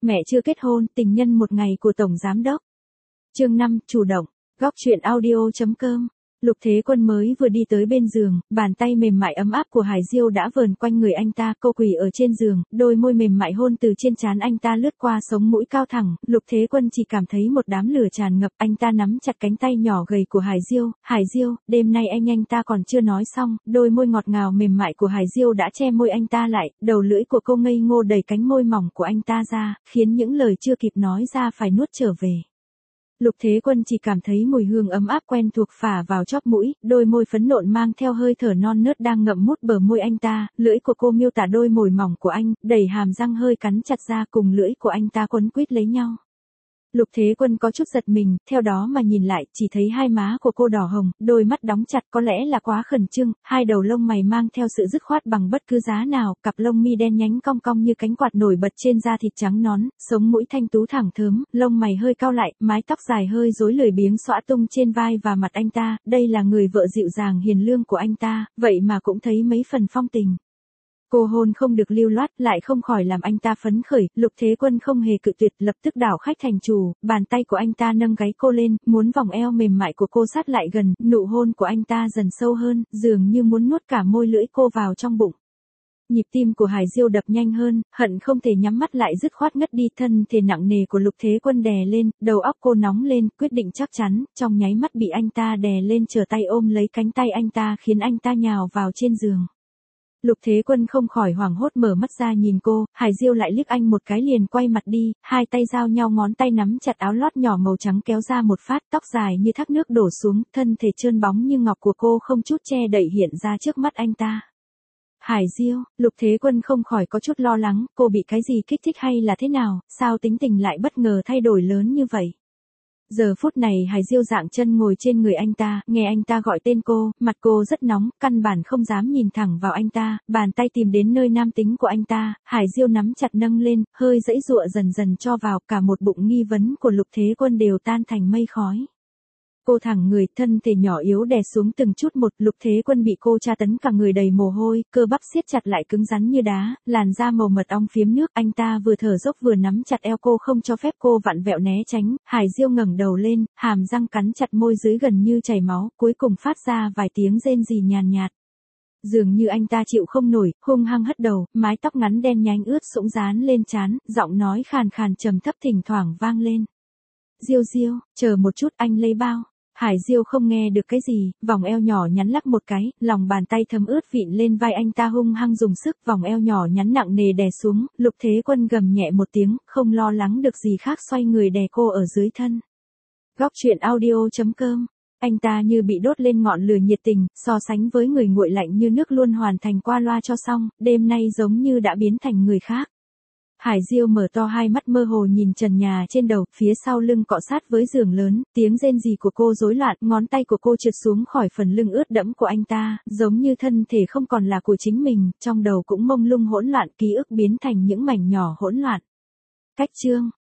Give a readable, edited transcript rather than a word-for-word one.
Mẹ chưa kết hôn, tình nhân một ngày của Tổng Giám Đốc. Chương 5, chủ động. Góc truyện audio.com. Lục Thế Quân mới vừa đi tới bên giường, bàn tay mềm mại ấm áp của Hải Diêu đã vờn quanh người anh ta, cô quỳ ở trên giường, đôi môi mềm mại hôn từ trên trán anh ta lướt qua sống mũi cao thẳng, Lục Thế Quân chỉ cảm thấy một đám lửa tràn ngập, anh ta nắm chặt cánh tay nhỏ gầy của Hải Diêu, đêm nay anh ta còn chưa nói xong, đôi môi ngọt ngào mềm mại của Hải Diêu đã che môi anh ta lại, đầu lưỡi của cô ngây ngô đẩy cánh môi mỏng của anh ta ra, khiến những lời chưa kịp nói ra phải nuốt trở về. Lục Thế Quân chỉ cảm thấy mùi hương ấm áp quen thuộc phả vào chóp mũi, đôi môi phấn nộn mang theo hơi thở non nớt đang ngậm mút bờ môi anh ta, lưỡi của cô miêu tả đôi môi mỏng của anh, đẩy hàm răng hơi cắn chặt ra cùng lưỡi của anh ta quấn quýt lấy nhau. Lục Thế Quân có chút giật mình, theo đó mà nhìn lại, chỉ thấy hai má của cô đỏ hồng, đôi mắt đóng chặt có lẽ là quá khẩn trương, hai đầu lông mày mang theo sự dứt khoát bằng bất cứ giá nào, cặp lông mi đen nhánh cong cong như cánh quạt nổi bật trên da thịt trắng nõn, sống mũi thanh tú thẳng thớm, lông mày hơi cau lại, mái tóc dài hơi rối lười biếng xõa tung trên vai và mặt anh ta, đây là người vợ dịu dàng hiền lương của anh ta, vậy mà cũng thấy mấy phần phong tình. Cô hôn không được lưu loát, lại không khỏi làm anh ta phấn khởi, Lục Thế Quân không hề cự tuyệt, lập tức đảo khách thành chủ, bàn tay của anh ta nâng gáy cô lên, muốn vòng eo mềm mại của cô sát lại gần, nụ hôn của anh ta dần sâu hơn, dường như muốn nuốt cả môi lưỡi cô vào trong bụng. Nhịp tim của Hải Diêu đập nhanh hơn, hận không thể nhắm mắt lại dứt khoát ngất đi, thân thể nặng nề của Lục Thế Quân đè lên, đầu óc cô nóng lên, quyết định chắc chắn, trong nháy mắt bị anh ta đè lên trở tay ôm lấy cánh tay anh ta khiến anh ta nhào vào trên giường. Lục Thế Quân không khỏi hoảng hốt mở mắt ra nhìn cô, Hải Diêu lại liếc anh một cái liền quay mặt đi, hai tay giao nhau ngón tay nắm chặt áo lót nhỏ màu trắng kéo ra một phát, tóc dài như thác nước đổ xuống, thân thể trơn bóng như ngọc của cô không chút che đậy hiện ra trước mắt anh ta. Hải Diêu, Lục Thế Quân không khỏi có chút lo lắng, cô bị cái gì kích thích hay là thế nào, sao tính tình lại bất ngờ thay đổi lớn như vậy. Giờ phút này Hải Diêu dạng chân ngồi trên người anh ta, nghe anh ta gọi tên cô, mặt cô rất nóng, căn bản không dám nhìn thẳng vào anh ta, bàn tay tìm đến nơi nam tính của anh ta, Hải Diêu nắm chặt nâng lên, hơi giãy giụa dần dần cho vào, cả một bụng nghi vấn của Lục Thế Quân đều tan thành mây khói. Cô thẳng người, thân thể nhỏ yếu đè xuống từng chút một, Lục Thế Quân bị cô tra tấn cả người đầy mồ hôi, cơ bắp siết chặt lại cứng rắn như đá, làn da màu mật ong phiếm nước, anh ta vừa thở dốc vừa nắm chặt eo cô không cho phép cô vặn vẹo né tránh, Hải Diêu ngẩng đầu lên, hàm răng cắn chặt môi dưới gần như chảy máu, cuối cùng phát ra vài tiếng rên rỉ nhàn nhạt. Dường như anh ta chịu không nổi, hung hăng hất đầu, mái tóc ngắn đen nhánh ướt sũng dán lên trán, giọng nói khàn khàn trầm thấp thỉnh thoảng vang lên. Diêu Diêu, chờ một chút anh lấy bao. Hải Diêu không nghe được cái gì, vòng eo nhỏ nhắn lắc một cái, lòng bàn tay thấm ướt vịn lên vai anh ta hung hăng dùng sức, vòng eo nhỏ nhắn nặng nề đè xuống, Lục Thế Quân gầm nhẹ một tiếng, không lo lắng được gì khác xoay người đè cô ở dưới thân. Góc truyện audio.com. Anh ta như bị đốt lên ngọn lửa nhiệt tình, so sánh với người nguội lạnh như nước luôn hoàn thành qua loa cho xong, đêm nay giống như đã biến thành người khác. Hải Diêu mở to hai mắt mơ hồ nhìn trần nhà trên đầu, phía sau lưng cọ sát với giường lớn, tiếng rên rỉ của cô rối loạn, ngón tay của cô trượt xuống khỏi phần lưng ướt đẫm của anh ta, giống như thân thể không còn là của chính mình, trong đầu cũng mông lung hỗn loạn, ký ức biến thành những mảnh nhỏ hỗn loạn. Cách chương